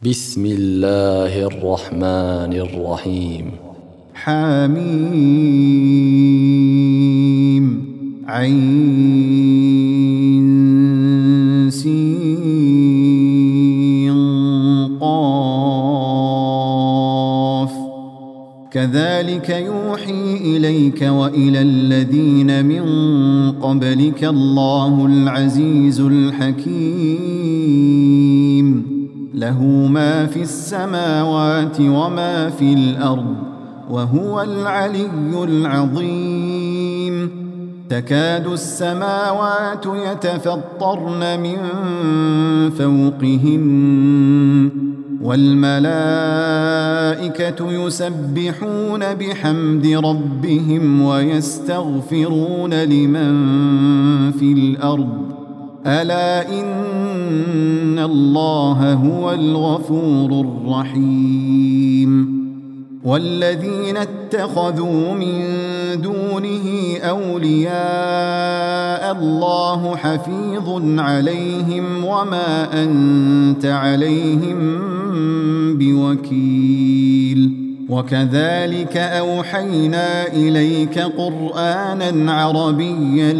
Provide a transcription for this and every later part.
بسم الله الرحمن الرحيم. حميم عين سين قاف كذلك يوحي إليك وإلى الذين من قبلك الله العزيز الحكيم له ما في السماوات وما في الأرض وهو العلي العظيم تكاد السماوات يتفطرن من فوقهن والملائكة يسبحون بحمد ربهم ويستغفرون لمن في الأرض ألا إن الله هو الغفور الرحيم والذين اتخذوا من دونه أولياء الله حفيظ عليهم وما أنت عليهم بوكيل وكذلك أوحينا إليك قرآنا عربيا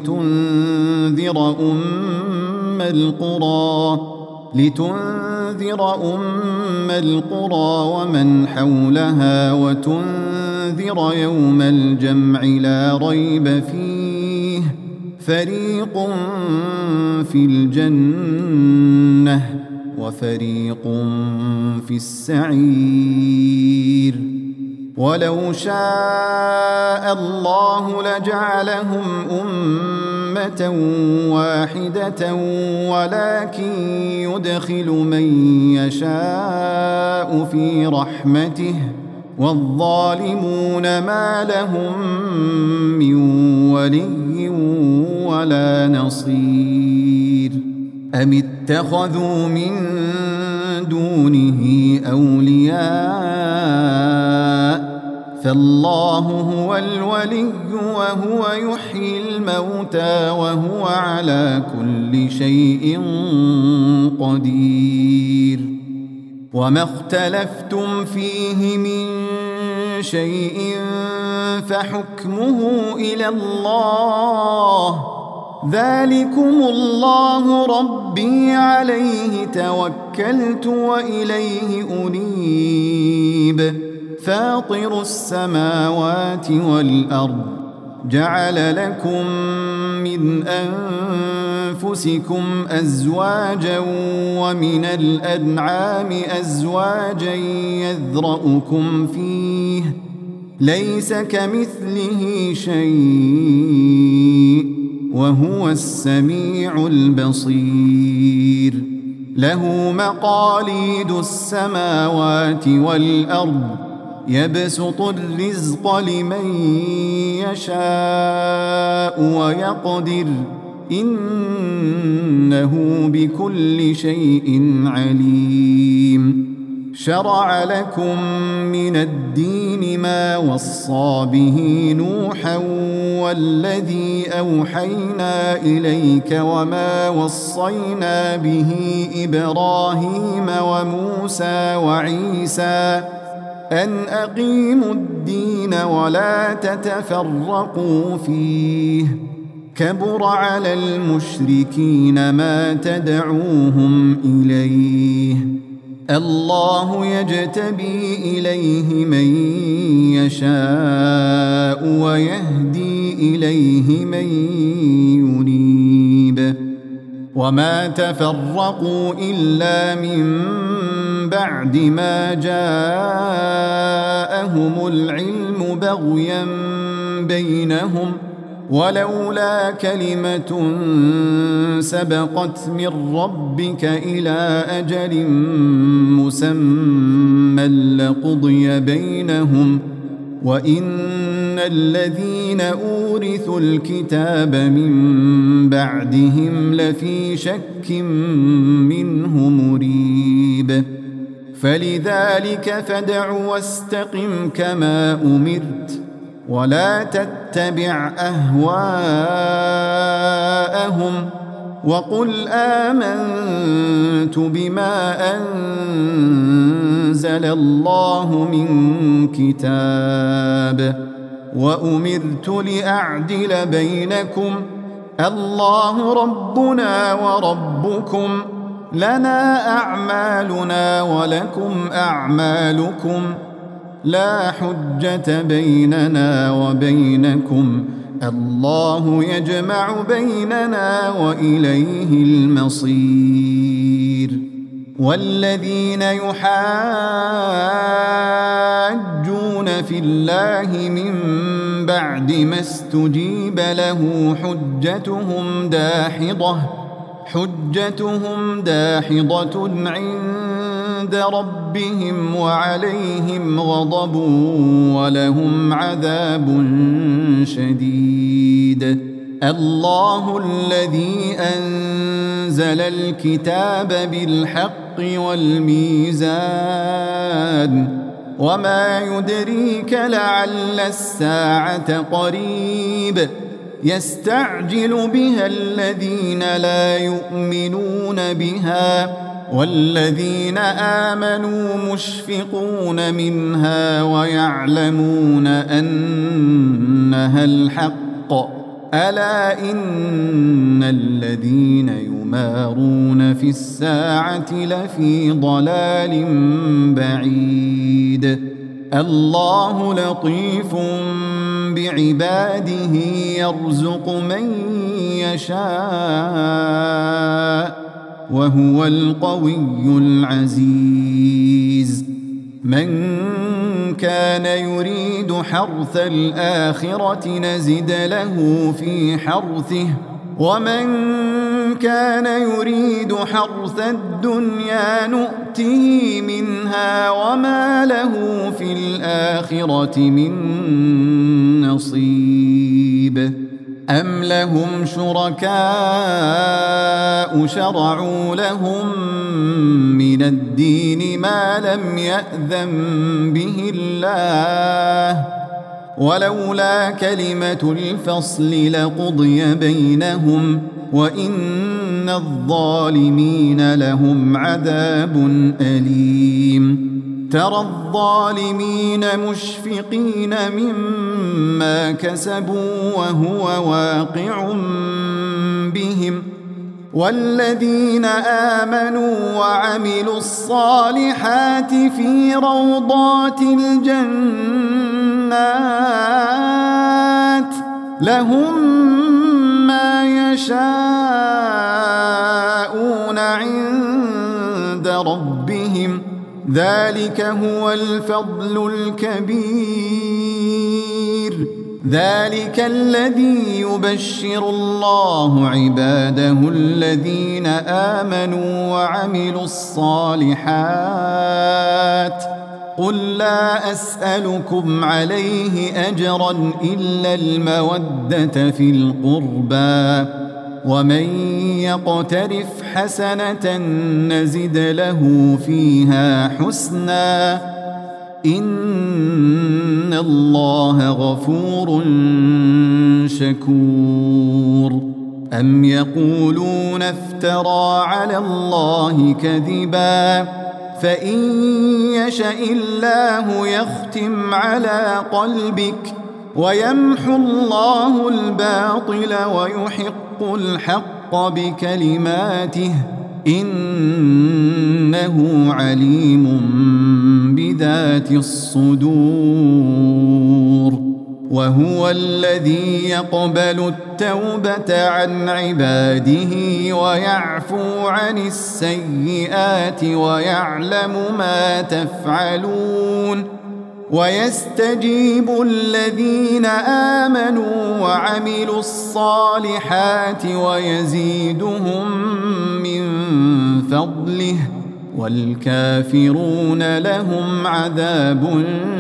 لتنذر أم القرى ومن حولها وتنذر يوم الجمع لا ريب فيه فريق في الجنة وفريق في السعير ولو شاء الله لجعلهم أمة واحدة ولكن يدخل من يشاء في رحمته والظالمون ما لهم من ولي ولا نصير أم اتخذوا من دونه أولياء فالله هو الولي وهو يحيي الموتى وهو على كل شيء قدير وما اختلفتم فيه من شيء فحكمه إلى الله ذلكم الله ربي عليه توكلت وإليه أنيب فاطر السماوات والأرض جعل لكم من أنفسكم أزواجا ومن الأنعام أزواجا يذرأكم فيه ليس كمثله شيء وهو السميع البصير له مقاليد السماوات والأرض يبسط الرزق لمن يشاء ويقدر إنه بكل شيء عليم شرع لكم من الدين ما وصى به نوحا والذي أوحينا إليك وما وصينا به إبراهيم وموسى وعيسى أن أقيموا الدين ولا تتفرقوا فيه كبر على المشركين ما تدعوهم إليه الله يجتبي إليه من يشاء ويهدي إليه من ينيب وما تفرقوا إلا من بعد ما جاءهم العلم بغيا بينهم ولولا كلمة سبقت من ربك إلى أجل مسمى لقضي بينهم وإن الذين أورثوا الكتاب من بعدهم لفي شك منه مريب فلذلك فادع واستقم كما أمرت ولا تتبع أهواءهم وقل آمنت بما أنزل الله من كتاب وأمرت لأعدل بينكم الله ربنا وربكم لنا أعمالنا ولكم أعمالكم لا حجة بيننا وبينكم الله يجمع بيننا وإليه المصير. والذين يحاجون في الله من بعد ما استجيب له حجتهم داحضة عند ربهم وعليهم غضب ولهم عذاب شديد. الله الذي أنزل الكتاب بالحق والميزان وما يدريك لعل الساعة قريب يستعجل بها الذين لا يؤمنون بها والذين آمنوا مشفقون منها ويعلمون أنها الحق ألا إن الذين يمارون في الساعة لفي ضلال بعيد. الله لطيف بعباده يرزق من يشاء وهو القوي العزيز. من كان يريد حرث الآخرة نزد له في حرثه ومن كان يريد حرث الدنيا نؤته منها وما له في الآخرة من نصيب. أم لهم شركاء شرعوا لهم من الدين ما لم يأذن به الله ولولا كلمة الفصل لقضي بينهم وإن الظالمين لهم عذاب أليم. ترى الظالمين مشفقين مما كسبوا وهو واقع بهم والذين آمنوا وعملوا الصالحات في روضات الجنات لهم ما يشاءون عند ربهم ذلك هو الفضل الكبير. ذلك الذي يبشر الله عباده الذين آمنوا وعملوا الصالحات قل لا أسألكم عليه أجرا إلا المودة في القربى ومن يقترف حسنة نزد له فيها حسنا إن الله غفور شكور. أم يقولون افترى على الله كذبا فإن يشأ الله يختم على قلبك ويمحو الله الباطل ويحق الحق بكلماته إنه عليم بذات الصدور. وهو الذي يقبل التوبة عن عباده ويعفو عن السيئات ويعلم ما تفعلون ويستجيب الذين آمنوا وعملوا الصالحات ويزيدهم من فضله والكافرون لهم عذاب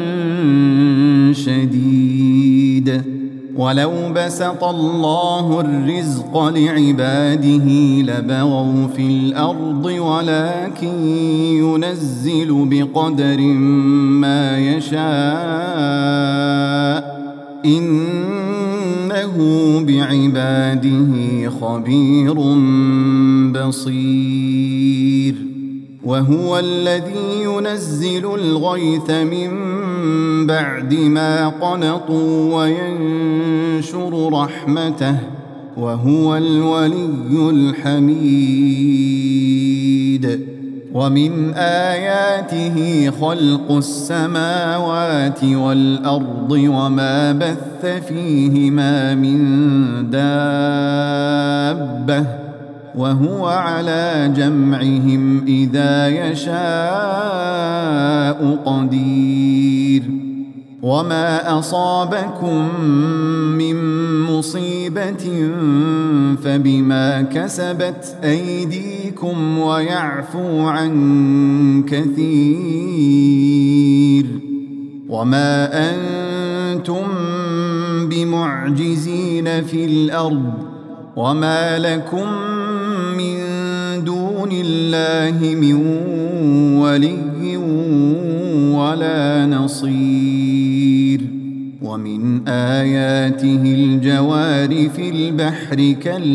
شديد. ولو بسط الله الرزق لعباده لبغوا في الأرض ولكن ينزل بقدر ما يشاء إنه إنه بعباده خبير بصير وهو الذي ينزل الغيث من بعد ما قنطوا وينشر رحمته وهو الولي الحميد ومن آياته خلق السماوات والأرض وما بث فيهما من دابة وهو على جمعهم إذا يشاء قدير وما أصابكم من مصيبة فبما كسبت أيديكم ويعفو عن كثير وما أنتم بمعجزين في الأرض وما لكم من دون الله من ولي ولا نصير ومن آياته الجوار في البحر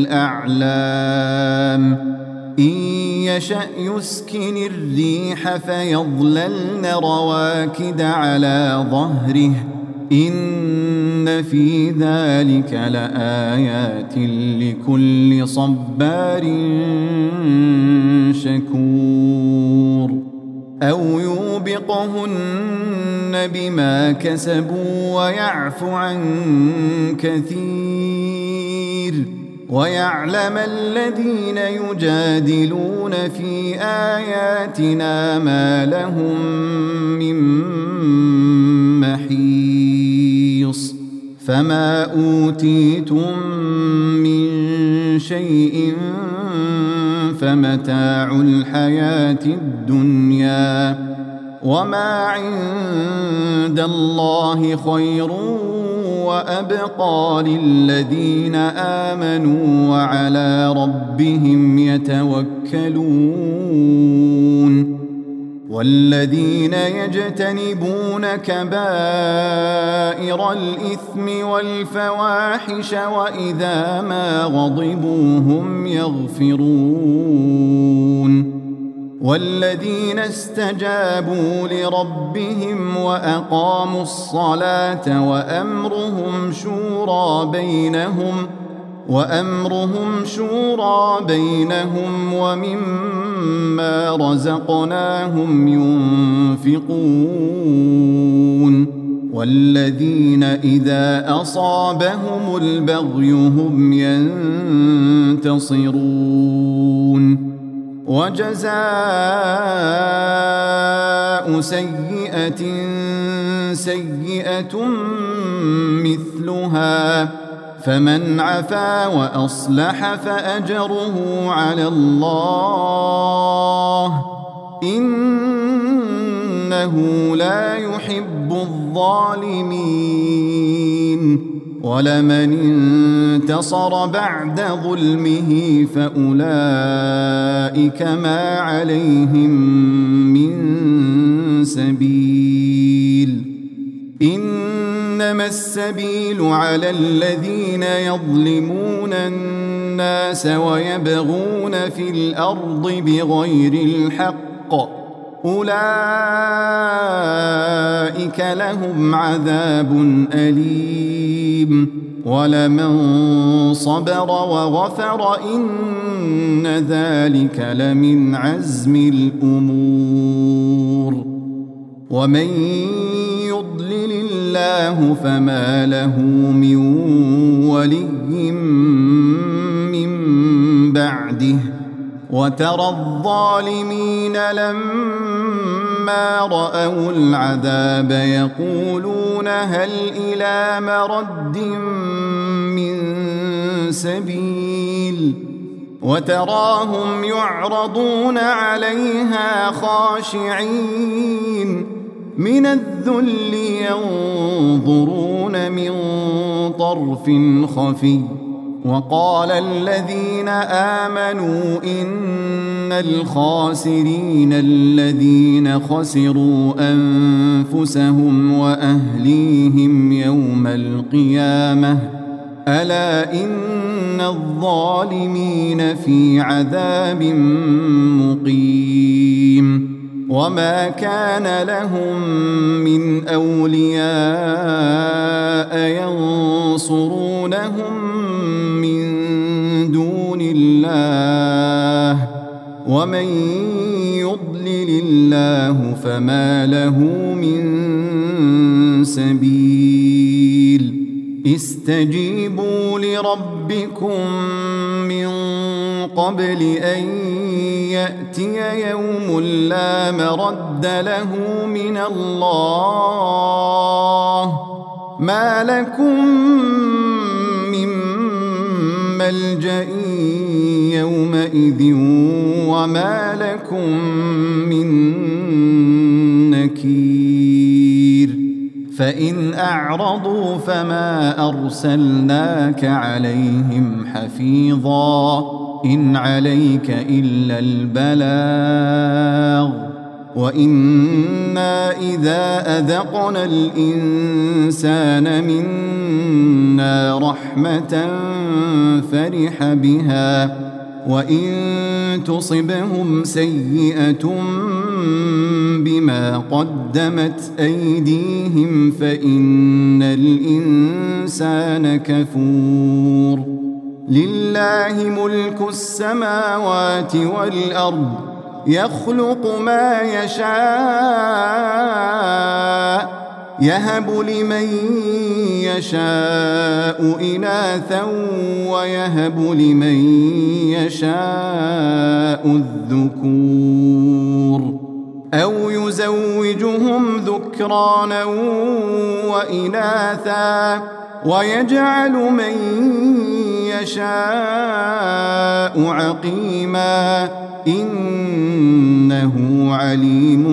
كالأعلام إن يشأ يسكن الريح فيظللن رواكد على ظهره إن في ذلك لآيات لكل صبار شكور أو يوبقهن بما كسبوا ويعفو عن كثير ويعلم الذين يجادلون في آياتنا ما لهم من محيص فما أوتيتم من شيء فمتاع الحياة الدنيا وما عند الله خير وأبقى للذين آمنوا وعلى ربهم يتوكلون والذين يجتنبون كبائر الإثم والفواحش وإذا ما غضبوا هم يغفرون والذين استجابوا لربهم وأقاموا الصلاة وأمرهم شورى بينهم ومما رزقناهم ينفقون والذين إذا أصابهم البغي هم ينتصرون وجزاء سيئة سيئة مثلها فمن عفا وأصلح فأجره على الله إنه لا يحب الظالمين ولمن انتصر بعد ظلمه فأولئك ما عليهم من سبيل إنما السبيل على الذين يظلمون الناس ويبغون في الأرض بغير الحق أولئك لهم عذاب أليم ولمن صبر وغفر إن ذلك لمن عزم الأمور ومن يضلل الله فما له من ولي من بعده وترى الظالمين لما رأوا العذاب يقولون هل إلى مرد من سبيل وتراهم يعرضون عليها خاشعين من الذل ينظرون من طرف خفي وقال الذين آمنوا إن الخاسرين الذين خسروا أنفسهم وأهليهم يوم القيامة ألا إن الظالمين في عذاب مقيم وما كان لهم من أولياء ينصرونهم من دون الله ومن يضلل الله فما له من سبيل استجيبوا لربكم من قبل أن يأتي يوم لا مرد له من الله ما لكم من ملجأ يومئذ وما لكم من نكير فإن أعرضوا فما أرسلناك عليهم حفيظا إن عليك إلا البلاغ وإنا إذا أذقنا الإنسان منا رحمة فرح بها وإن تصبهم سيئة بما قدمت أيديهم فإن الإنسان كفور لله ملك السماوات والأرض يخلق ما يشاء يهب لمن يشاء إناثا ويهب لمن يشاء الذكور أو يزوجهم ذكرانا وإناثا ويجعل من يشاء عقيما إنه عليم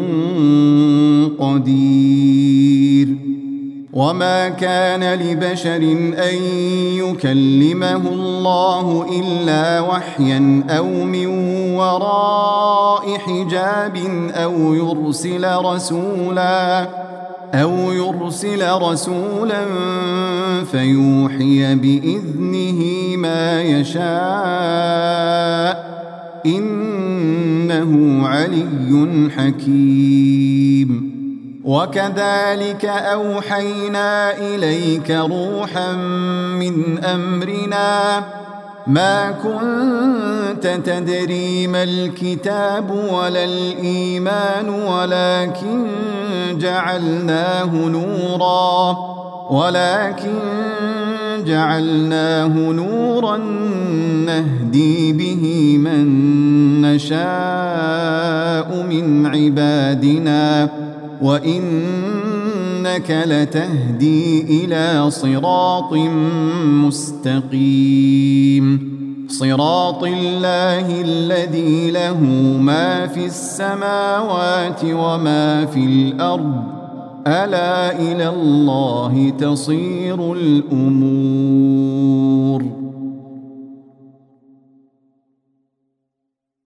قدير وما كان لبشر أن يكلمه الله إلا وحيا أو من وراء حجاب أو يرسل رسولا فيوحي بإذنه ما يشاء إنه علي حكيم وكذلك أوحينا إليك روحا من أمرنا ما كنت تدري ما الكتاب ولا الإيمان ولكن جعلناه نورا نهدي به من نشاء من عبادنا وإنك لتهدي إلى صراط مستقيم صراط الله الذي له ما في السماوات وما في الأرض ألا إلى الله تصير الأمور